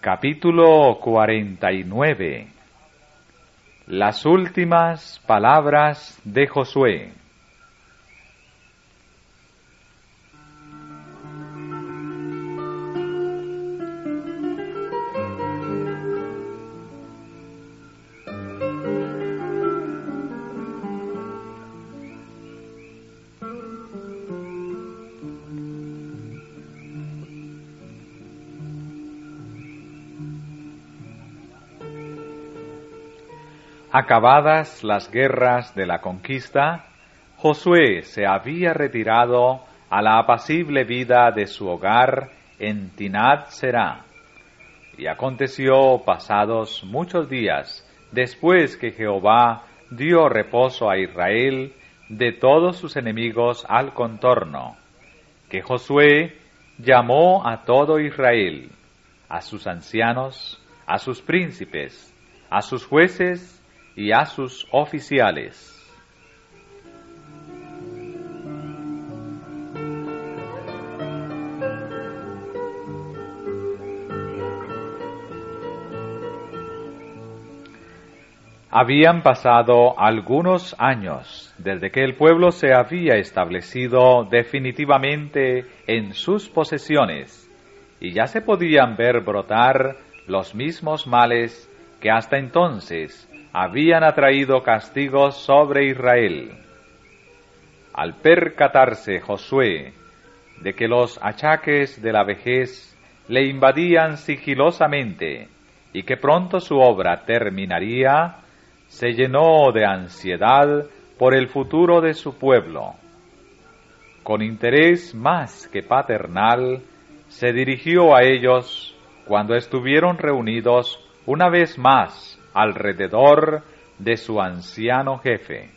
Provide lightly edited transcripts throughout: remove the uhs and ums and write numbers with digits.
Capítulo 49. Las últimas palabras de Josué. Acabadas las guerras de la conquista, Josué se había retirado a la apacible vida de su hogar en Timnat Será. Y aconteció, pasados muchos días, después que Jehová dio reposo a Israel de todos sus enemigos al contorno, que Josué llamó a todo Israel, a sus ancianos, a sus príncipes, a sus jueces y a sus oficiales. Habían pasado algunos años desde que el pueblo se había establecido definitivamente en sus posesiones, y ya se podían ver brotar los mismos males que hasta entonces habían atraído castigos sobre Israel. Al percatarse Josué de que los achaques de la vejez le invadían sigilosamente y que pronto su obra terminaría, se llenó de ansiedad por el futuro de su pueblo. Con interés más que paternal, se dirigió a ellos cuando estuvieron reunidos una vez más alrededor de su anciano jefe.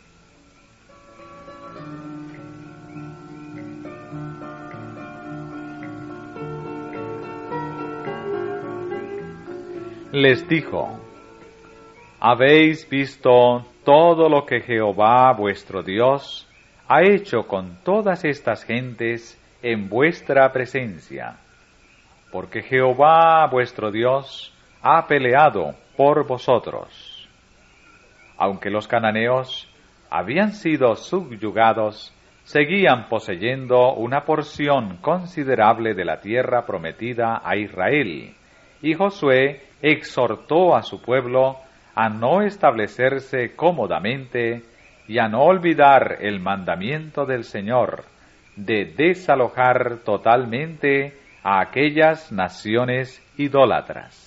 Les dijo: ¿habéis visto todo lo que Jehová vuestro Dios ha hecho con todas estas gentes en vuestra presencia? Porque Jehová vuestro Dios ha peleado por vosotros. Aunque los cananeos habían sido subyugados, seguían poseyendo una porción considerable de la tierra prometida a Israel, y Josué exhortó a su pueblo a no establecerse cómodamente y a no olvidar el mandamiento del Señor de desalojar totalmente a aquellas naciones idólatras.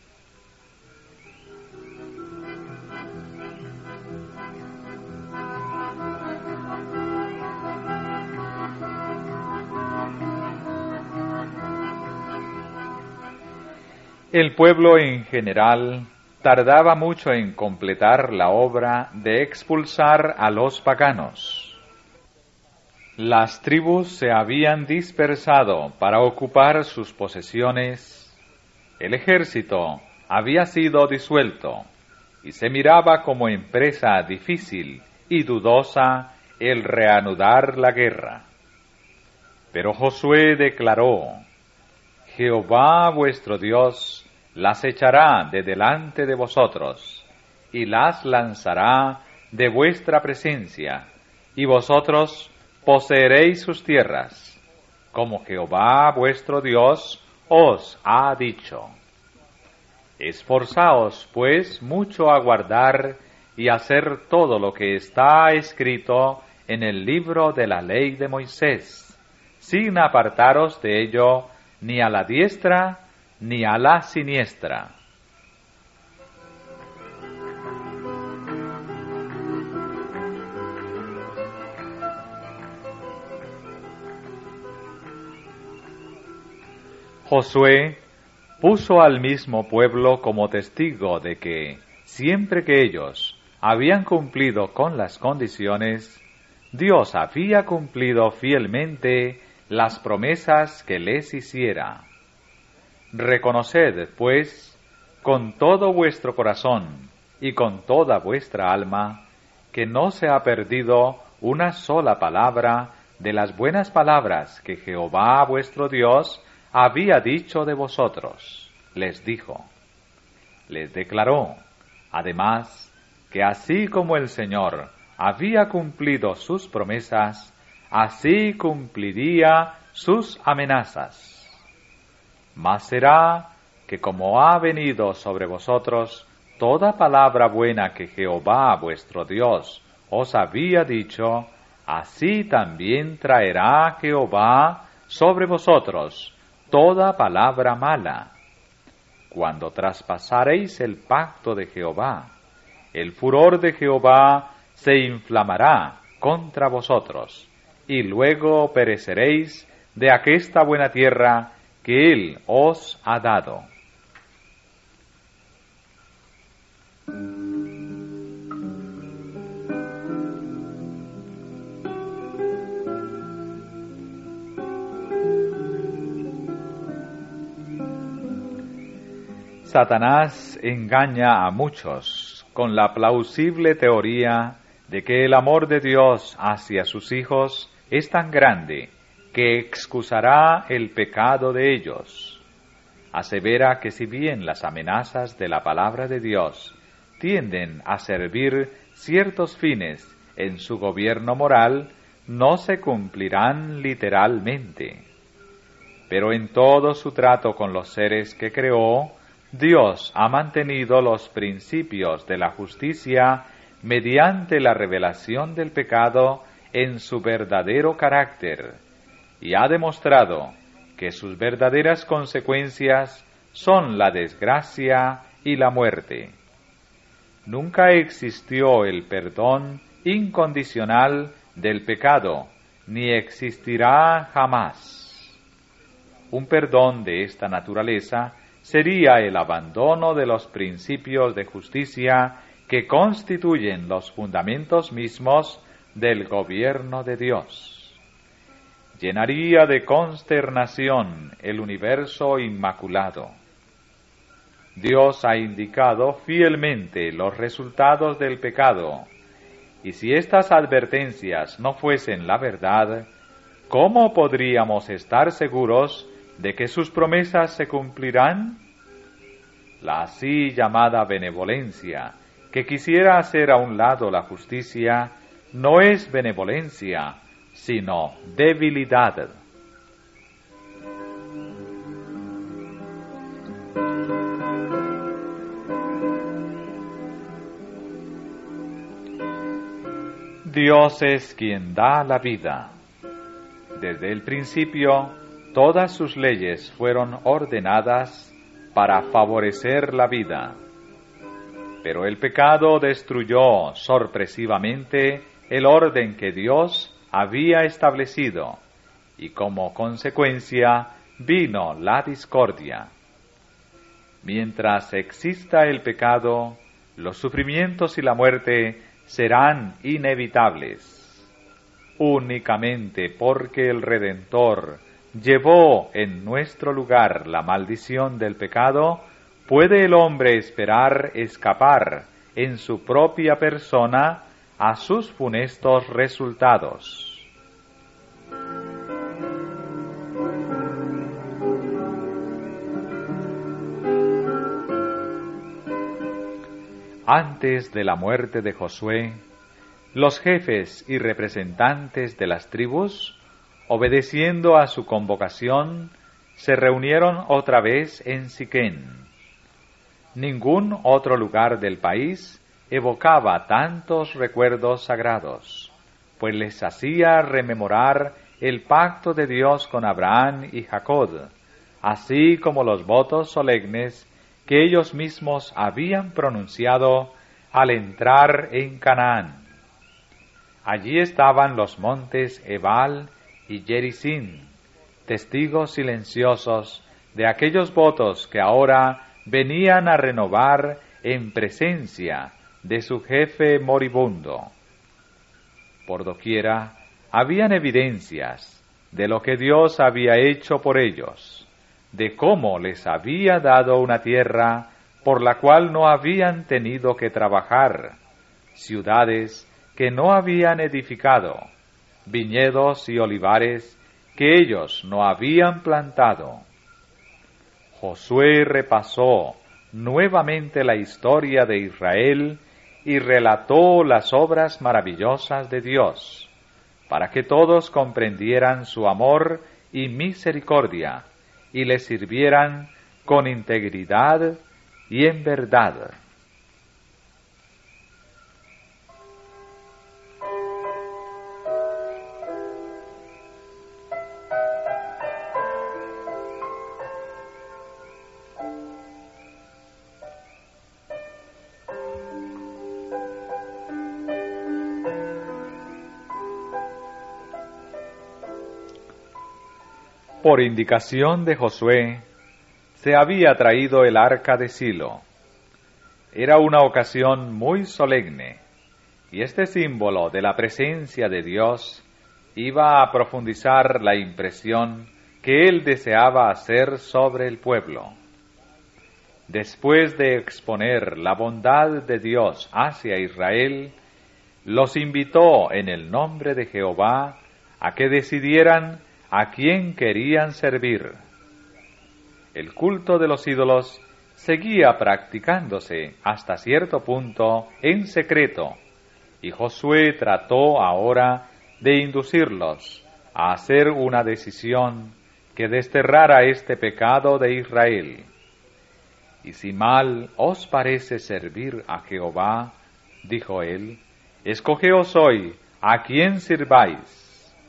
El pueblo en general tardaba mucho en completar la obra de expulsar a los paganos. Las tribus se habían dispersado para ocupar sus posesiones, el ejército había sido disuelto, y se miraba como empresa difícil y dudosa el reanudar la guerra. Pero Josué declaró: Jehová vuestro Dios las echará de delante de vosotros, y las lanzará de vuestra presencia, y vosotros poseeréis sus tierras, como Jehová vuestro Dios os ha dicho. Esforzaos, pues, mucho a guardar y hacer todo lo que está escrito en el libro de la ley de Moisés, sin apartaros de ello ni a la diestra ni a la siniestra. Josué puso al mismo pueblo como testigo de que, siempre que ellos habían cumplido con las condiciones, Dios había cumplido fielmente las promesas que les hiciera. Reconoced, pues, con todo vuestro corazón y con toda vuestra alma, que no se ha perdido una sola palabra de las buenas palabras que Jehová vuestro Dios había dicho de vosotros, les dijo. Les declaró, además, que así como el Señor había cumplido sus promesas, así cumpliría sus amenazas. Mas será que como ha venido sobre vosotros toda palabra buena que Jehová vuestro Dios os había dicho, así también traerá Jehová sobre vosotros toda palabra mala. Cuando traspasareis el pacto de Jehová, el furor de Jehová se inflamará contra vosotros, y luego pereceréis de aquesta buena tierra que Él os ha dado. Satanás engaña a muchos con la plausible teoría de que el amor de Dios hacia sus hijos es tan grande que excusará el pecado de ellos. Asevera que si bien las amenazas de la palabra de Dios tienden a servir ciertos fines en su gobierno moral, no se cumplirán literalmente. Pero en todo su trato con los seres que creó, Dios ha mantenido los principios de la justicia mediante la revelación del pecado en su verdadero carácter, y ha demostrado que sus verdaderas consecuencias son la desgracia y la muerte. Nunca existió el perdón incondicional del pecado, ni existirá jamás. Un perdón de esta naturaleza sería el abandono de los principios de justicia que constituyen los fundamentos mismos del gobierno de Dios. Llenaría de consternación el universo inmaculado. Dios ha indicado fielmente los resultados del pecado, y si estas advertencias no fuesen la verdad, ¿cómo podríamos estar seguros de que sus promesas se cumplirán? La así llamada benevolencia, que quisiera hacer a un lado la justicia, no es benevolencia, sino debilidad. Dios es quien da la vida. Desde el principio, todas sus leyes fueron ordenadas para favorecer la vida. Pero el pecado destruyó sorpresivamente el orden que Dios había establecido, y como consecuencia vino la discordia. Mientras exista el pecado, los sufrimientos y la muerte serán inevitables. Únicamente porque el Redentor llevó en nuestro lugar la maldición del pecado, puede el hombre esperar escapar en su propia persona a sus funestos resultados. Antes de la muerte de Josué, los jefes y representantes de las tribus, obedeciendo a su convocación, se reunieron otra vez en Siquén. Ningún otro lugar del país evocaba tantos recuerdos sagrados, pues les hacía rememorar el pacto de Dios con Abraham y Jacob, así como los votos solemnes que ellos mismos habían pronunciado al entrar en Canaán. Allí estaban los montes Ebal y Gerizim, testigos silenciosos de aquellos votos que ahora venían a renovar en presencia de su jefe moribundo. Por doquiera habían evidencias de lo que Dios había hecho por ellos, de cómo les había dado una tierra por la cual no habían tenido que trabajar, ciudades que no habían edificado, viñedos y olivares que ellos no habían plantado. Josué repasó nuevamente la historia de Israel y relató las obras maravillosas de Dios, para que todos comprendieran su amor y misericordia y le sirvieran con integridad y en verdad. Por indicación de Josué, se había traído el arca de Silo. Era una ocasión muy solemne, y este símbolo de la presencia de Dios iba a profundizar la impresión que él deseaba hacer sobre el pueblo. Después de exponer la bondad de Dios hacia Israel, los invitó en el nombre de Jehová a que decidieran a quién querían servir. El culto de los ídolos seguía practicándose hasta cierto punto en secreto, y Josué trató ahora de inducirlos a hacer una decisión que desterrara este pecado de Israel. Y si mal os parece servir a Jehová, dijo él, escogeos hoy a quién sirváis.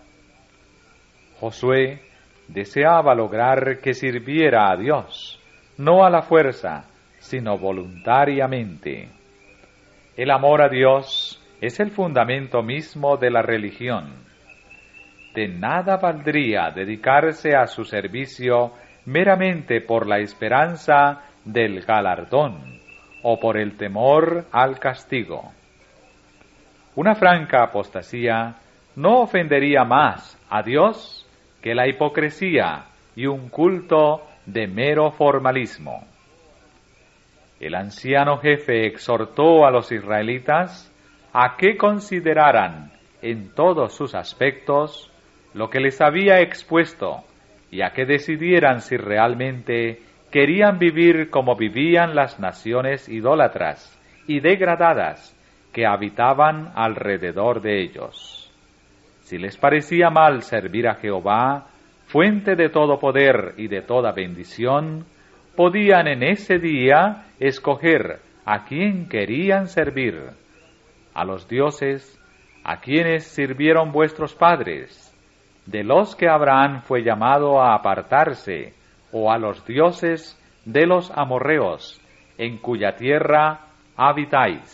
Josué deseaba lograr que sirviera a Dios, no a la fuerza, sino voluntariamente. El amor a Dios es el fundamento mismo de la religión. De nada valdría dedicarse a su servicio meramente por la esperanza del galardón o por el temor al castigo. Una franca apostasía no ofendería más a Dios que la hipocresía y un culto de mero formalismo. El anciano jefe exhortó a los israelitas a que consideraran en todos sus aspectos lo que les había expuesto y a que decidieran si realmente querían vivir como vivían las naciones idólatras y degradadas que habitaban alrededor de ellos. Si les parecía mal servir a Jehová, fuente de todo poder y de toda bendición, podían en ese día escoger a quién querían servir, a los dioses a quienes sirvieron vuestros padres, de los que Abraham fue llamado a apartarse, o a los dioses de los amorreos, en cuya tierra habitáis.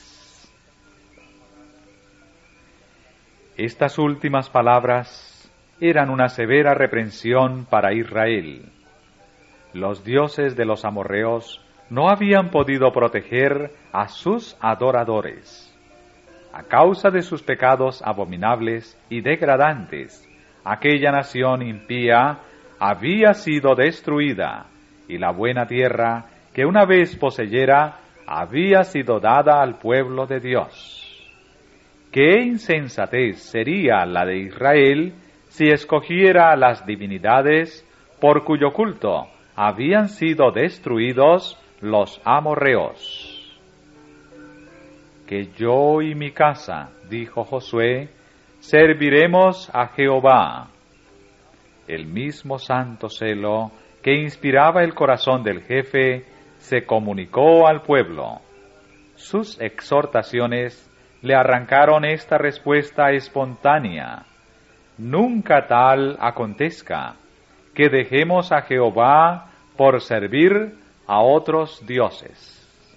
Estas últimas palabras eran una severa reprensión para Israel. Los dioses de los amorreos no habían podido proteger a sus adoradores. A causa de sus pecados abominables y degradantes, aquella nación impía había sido destruida, y la buena tierra que una vez poseyera había sido dada al pueblo de Dios. ¡Qué insensatez sería la de Israel si escogiera las divinidades por cuyo culto habían sido destruidos los amorreos! Que yo y mi casa, dijo Josué, serviremos a Jehová. El mismo santo celo que inspiraba el corazón del jefe se comunicó al pueblo. Sus exhortaciones le arrancaron esta respuesta espontánea: nunca tal acontezca, que dejemos a Jehová por servir a otros dioses.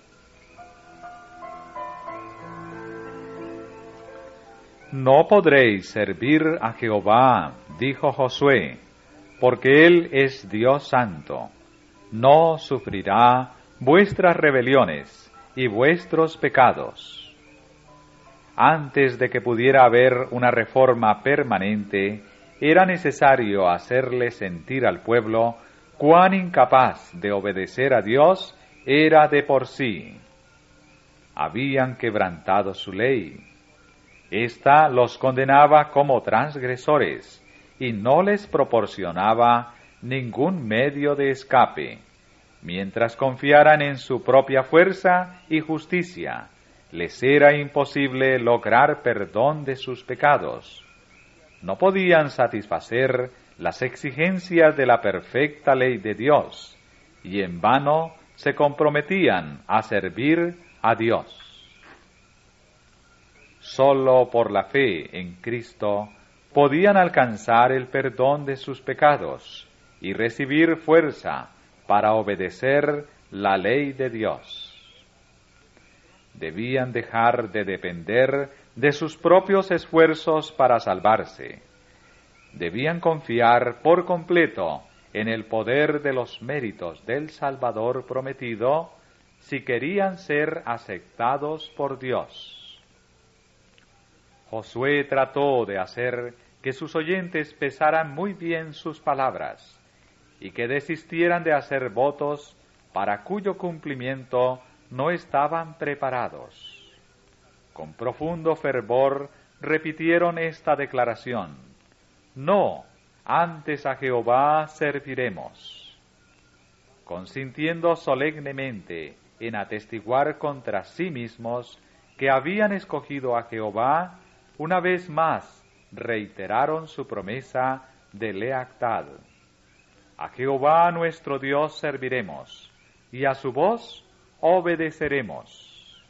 No podréis servir a Jehová, dijo Josué, porque Él es Dios santo. No sufrirá vuestras rebeliones y vuestros pecados. Antes de que pudiera haber una reforma permanente, era necesario hacerle sentir al pueblo cuán incapaz de obedecer a Dios era de por sí. Habían quebrantado su ley. Esta los condenaba como transgresores y no les proporcionaba ningún medio de escape, Mientras confiaran en su propia fuerza y justicia, les era imposible lograr perdón de sus pecados. No podían satisfacer las exigencias de la perfecta ley de Dios, y en vano se comprometían a servir a Dios. Solo por la fe en Cristo podían alcanzar el perdón de sus pecados y recibir fuerza para obedecer la ley de Dios. Debían dejar de depender de sus propios esfuerzos para salvarse. Debían confiar por completo en el poder de los méritos del Salvador prometido si querían ser aceptados por Dios. Josué trató de hacer que sus oyentes pesaran muy bien sus palabras y que desistieran de hacer votos para cuyo cumplimiento no estaban preparados. Con profundo fervor repitieron esta declaración: no, antes a Jehová serviremos. Consintiendo solemnemente en atestiguar contra sí mismos que habían escogido a Jehová, una vez más reiteraron su promesa de lealtad. A Jehová nuestro Dios serviremos, y a su voz obedeceremos.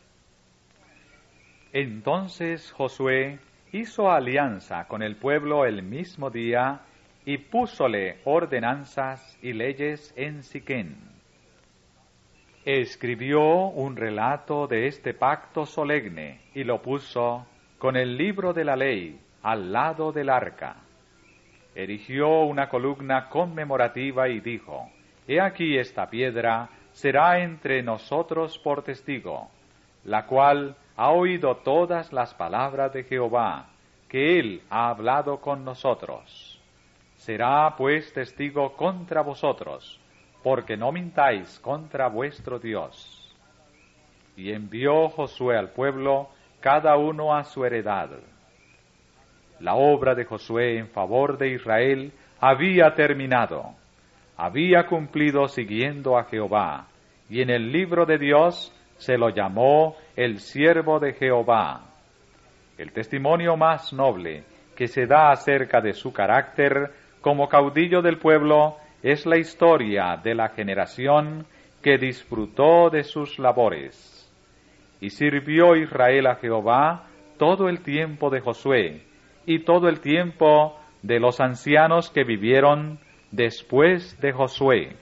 Entonces Josué hizo alianza con el pueblo el mismo día y púsole ordenanzas y leyes en Siquén. Escribió un relato de este pacto solemne y lo puso con el libro de la ley al lado del arca. Erigió una columna conmemorativa y dijo: He aquí esta piedra será entre nosotros por testigo, la cual ha oído todas las palabras de Jehová, que él ha hablado con nosotros. Será pues testigo contra vosotros, porque no mintáis contra vuestro Dios. Y envió Josué al pueblo, cada uno a su heredad. La obra de Josué en favor de Israel había terminado. Había cumplido siguiendo a Jehová, y en el libro de Dios se lo llamó el siervo de Jehová. El testimonio más noble que se da acerca de su carácter como caudillo del pueblo es la historia de la generación que disfrutó de sus labores. Y sirvió Israel a Jehová todo el tiempo de Josué y todo el tiempo de los ancianos que vivieron después de Josué.